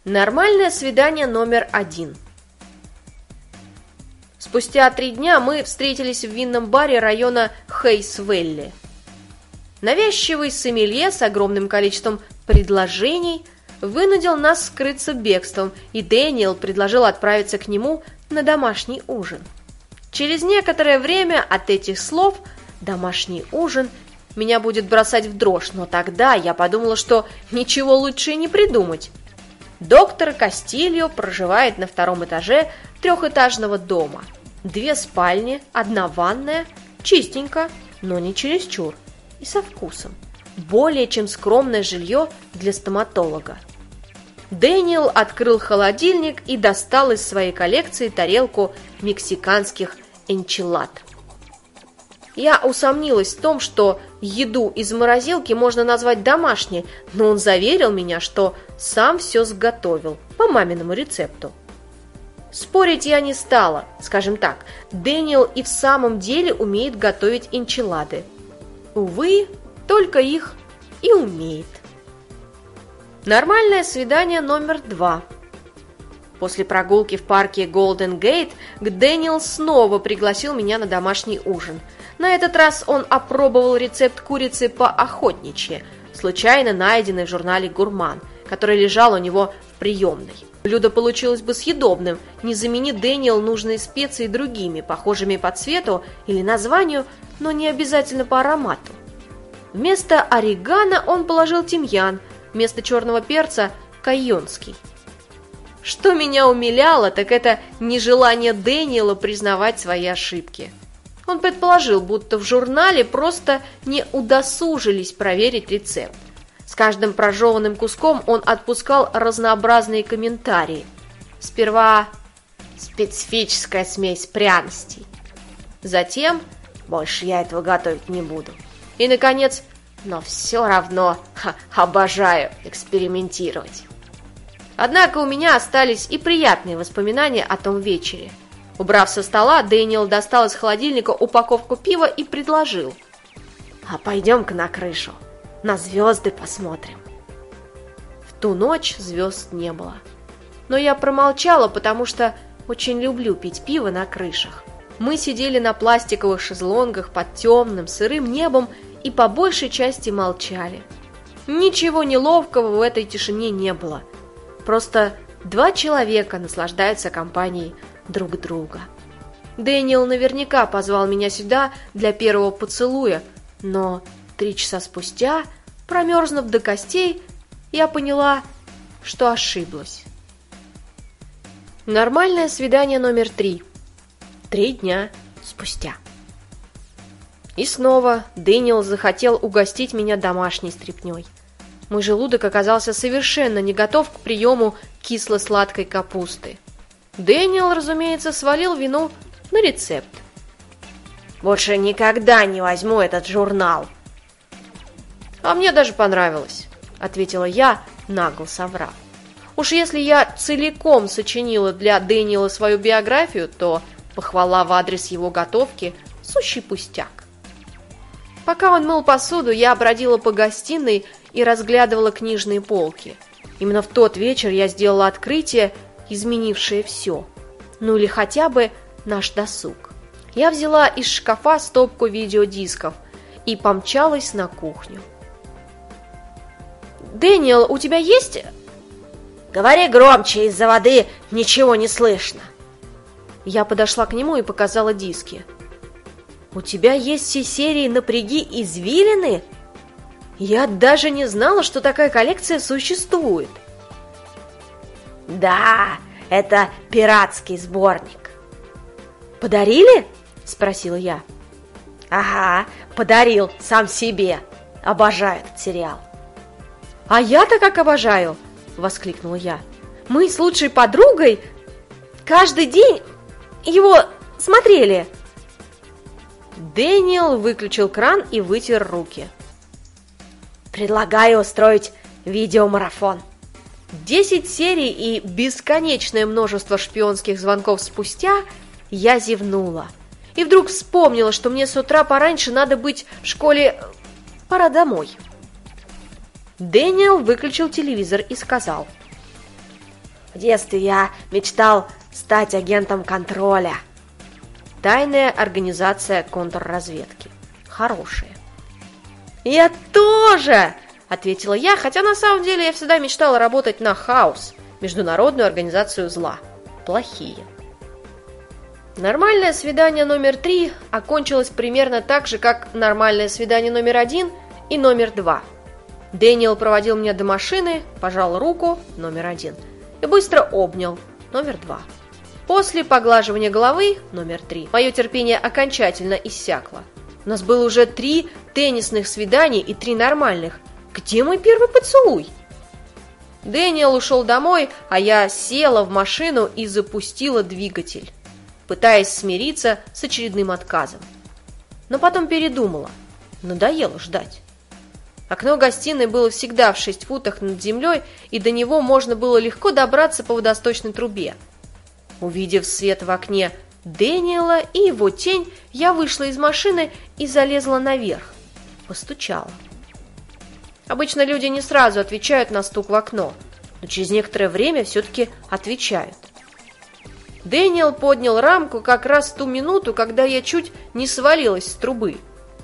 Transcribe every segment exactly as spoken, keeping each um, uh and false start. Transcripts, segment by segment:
Нормальное свидание номер один. Спустя три дня мы встретились в винном баре района Хейс-Вэлли. Навязчивый сомелье с огромным количеством предложений вынудил нас скрыться бегством, и Дэниел предложил отправиться к нему на домашний ужин. Через некоторое время от этих слов «домашний ужин» меня будет бросать в дрожь, но тогда я подумала, что ничего лучше и не придумать. Доктор Кастильо проживает на втором этаже трехэтажного дома. Две спальни, одна ванная, чистенько, но не чересчур, и со вкусом. Более чем скромное жилье для стоматолога. Дэниел открыл холодильник и достал из своей коллекции тарелку мексиканских энчилад. Я усомнилась в том, что еду из морозилки можно назвать домашней, но он заверил меня, что сам все сготовил по маминому рецепту. Спорить я не стала, скажем так, Дэниел и в самом деле умеет готовить энчилады. Увы, только их и умеет. Нормальное свидание номер два. После прогулки в парке Голден Гейт Дэниел снова пригласил меня на домашний ужин. На этот раз он опробовал рецепт курицы по-охотничьи, случайно найденный в журнале «Гурман», который лежал у него в приемной. Блюдо получилось бы съедобным, не замени Дэниел нужные специи другими, похожими по цвету или названию, но не обязательно по аромату. Вместо орегано он положил тимьян, вместо черного перца – кайенский. Что меня умиляло, так это нежелание Дэниела признавать свои ошибки. Он предположил, будто в журнале просто не удосужились проверить рецепт. С каждым прожеванным куском он отпускал разнообразные комментарии. Сперва специфическая смесь пряностей. Затем больше я этого готовить не буду. И, наконец, но все равно ха, обожаю экспериментировать. Однако у меня остались и приятные воспоминания о том вечере. Убрав со стола, Дэниел достал из холодильника упаковку пива и предложил: «А пойдем-ка на крышу, на звезды посмотрим». В ту ночь звезд не было. Но я промолчала, потому что очень люблю пить пиво на крышах. Мы сидели на пластиковых шезлонгах под темным сырым небом и по большей части молчали. Ничего неловкого в этой тишине не было. Просто два человека наслаждаются компанией друг друга. Дэниел наверняка позвал меня сюда для первого поцелуя, но три часа спустя, промерзнув до костей, я поняла, что ошиблась. Нормальное свидание номер три. Три дня спустя. И снова Дэниел захотел угостить меня домашней стряпнёй. Мой желудок оказался совершенно не готов к приему кисло-сладкой капусты. Дэниел, разумеется, свалил вину на рецепт. «Больше никогда не возьму этот журнал». «А мне даже понравилось», — ответила я, нагло соврав. «Уж если я целиком сочинила для Дэниела свою биографию, то похвала в адрес его готовки — сущий пустяк». Пока он мыл посуду, я бродила по гостиной и разглядывала книжные полки. Именно в тот вечер я сделала открытие, изменившее все. Ну или хотя бы наш досуг. Я взяла из шкафа стопку видеодисков и помчалась на кухню. «Дэниел, у тебя есть...» «Говори громче, из-за воды ничего не слышно». Я подошла к нему и показала диски. «У тебя есть все серии «Напряги извилины»?» Я даже не знала, что такая коллекция существует. «Да, это пиратский сборник». «Подарили?» – спросила я. «Ага, подарил сам себе. Обожаю этот сериал». «А я-то как обожаю!» – воскликнула я. «Мы с лучшей подругой каждый день его смотрели». Дэниел выключил кран и вытер руки. «Предлагаю устроить видеомарафон». Десять серий и бесконечное множество шпионских звонков спустя я зевнула. И вдруг вспомнила, что мне с утра пораньше надо быть в школе. Пора домой. Дэниел выключил телевизор и сказал: В детстве я мечтал стать агентом контроля. Тайная организация контрразведки. Хорошая. Я тоже, ответила я, хотя на самом деле я всегда мечтала работать на Хаус, международную организацию зла. Плохие. Нормальное свидание номер три окончилось примерно так же, как нормальное свидание номер один и номер два. Дэниел проводил меня до машины, пожал руку, номер один, и быстро обнял, номер два. После поглаживания головы, номер три, мое терпение окончательно иссякло. У нас было уже три теннисных свидания и три нормальных. Где мой первый поцелуй? Дэниел ушел домой, а я села в машину и запустила двигатель, пытаясь смириться с очередным отказом. Но потом передумала. Надоело ждать. Окно гостиной было всегда в шесть футах над землей, и до него можно было легко добраться по водосточной трубе. Увидев свет в окне Дэниела и его тень, я вышла из машины и залезла наверх. Постучала. Обычно люди не сразу отвечают на стук в окно, но через некоторое время все-таки отвечают. Дэниел поднял рамку как раз в ту минуту, когда я чуть не свалилась с трубы.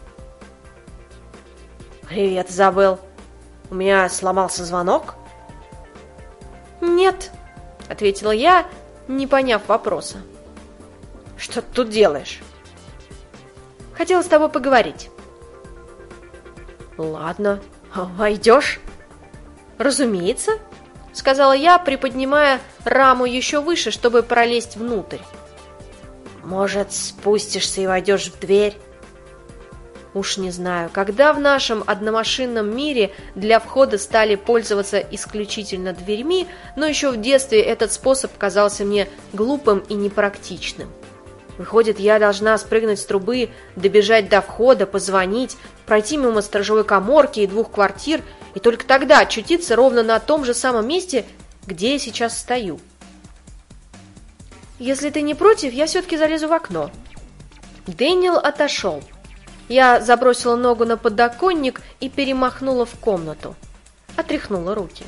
«Привет, Изабелл. У меня сломался звонок?» «Нет», — ответила я, не поняв вопроса. «Что ты тут делаешь?» «Хотела с тобой поговорить». «Ладно. Войдешь?» «Разумеется», — сказала я, приподнимая раму еще выше, чтобы пролезть внутрь. «Может, спустишься и войдешь в дверь?» Уж не знаю, когда в нашем одномашинном мире для входа стали пользоваться исключительно дверьми, но еще в детстве этот способ казался мне глупым и непрактичным. Выходит, я должна спрыгнуть с трубы, добежать до входа, позвонить, пройти мимо сторожевой каморки и двух квартир, и только тогда очутиться ровно на том же самом месте, где я сейчас стою. Если ты не против, я все-таки залезу в окно. Дэниел отошел. Я забросила ногу на подоконник и перемахнула в комнату. Отряхнула руки.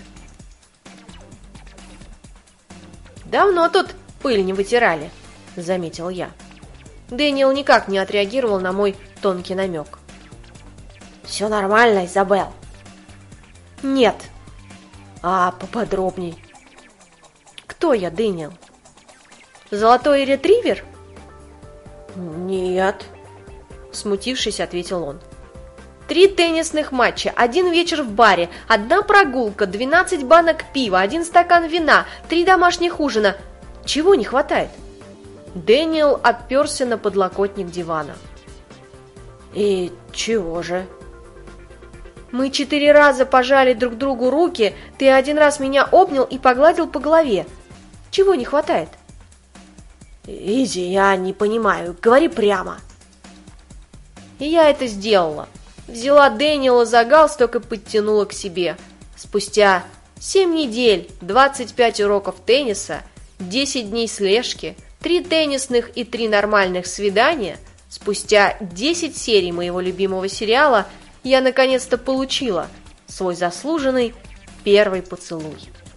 «Давно тут пыль не вытирали», — заметил я. Дэниел никак не отреагировал на мой тонкий намек. «Все нормально, Изабелл?» «Нет». «А поподробней?» «Кто я, Дэниел? Золотой ретривер?» «Нет», — смутившись, ответил он. «Три теннисных матча, один вечер в баре, одна прогулка, двенадцать банок пива, один стакан вина, три домашних ужина. Чего не хватает?» Дэниел оперся на подлокотник дивана. «И чего же?» «Мы четыре раза пожали друг другу руки, ты один раз меня обнял и погладил по голове. Чего не хватает?» «Изи, я не понимаю, говори прямо». И я это сделала. Взяла Дэниела за галстук и подтянула к себе. Спустя семь недель, двадцать пять уроков тенниса, десять дней слежки, три теннисных и три нормальных свидания, спустя десять серий моего любимого сериала, я наконец-то получила свой заслуженный первый поцелуй.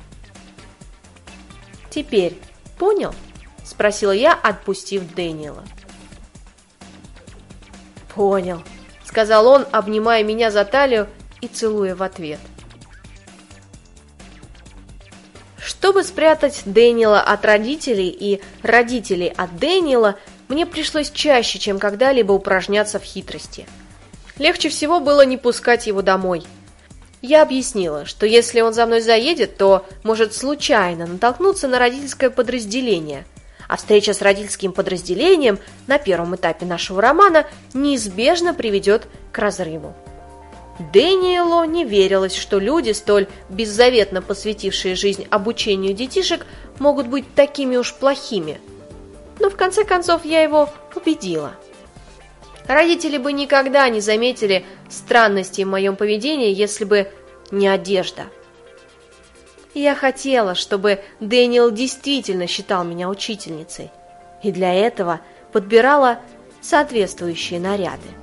«Теперь понял?» — спросила я, отпустив Дэниела. «Понял», — сказал он, обнимая меня за талию и целуя в ответ. Чтобы спрятать Дэниела от родителей и родителей от Дэниела, мне пришлось чаще, чем когда-либо упражняться в хитрости. Легче всего было не пускать его домой. Я объяснила, что если он за мной заедет, то может случайно натолкнуться на родительское подразделение, а встреча с родительским подразделением на первом этапе нашего романа неизбежно приведет к разрыву. Дэниелу не верилось, что люди, столь беззаветно посвятившие жизнь обучению детишек, могут быть такими уж плохими. Но в конце концов я его убедила. Родители бы никогда не заметили странностей в моем поведении, если бы не одежда. Я хотела, чтобы Дэниел действительно считал меня учительницей, и для этого подбирала соответствующие наряды.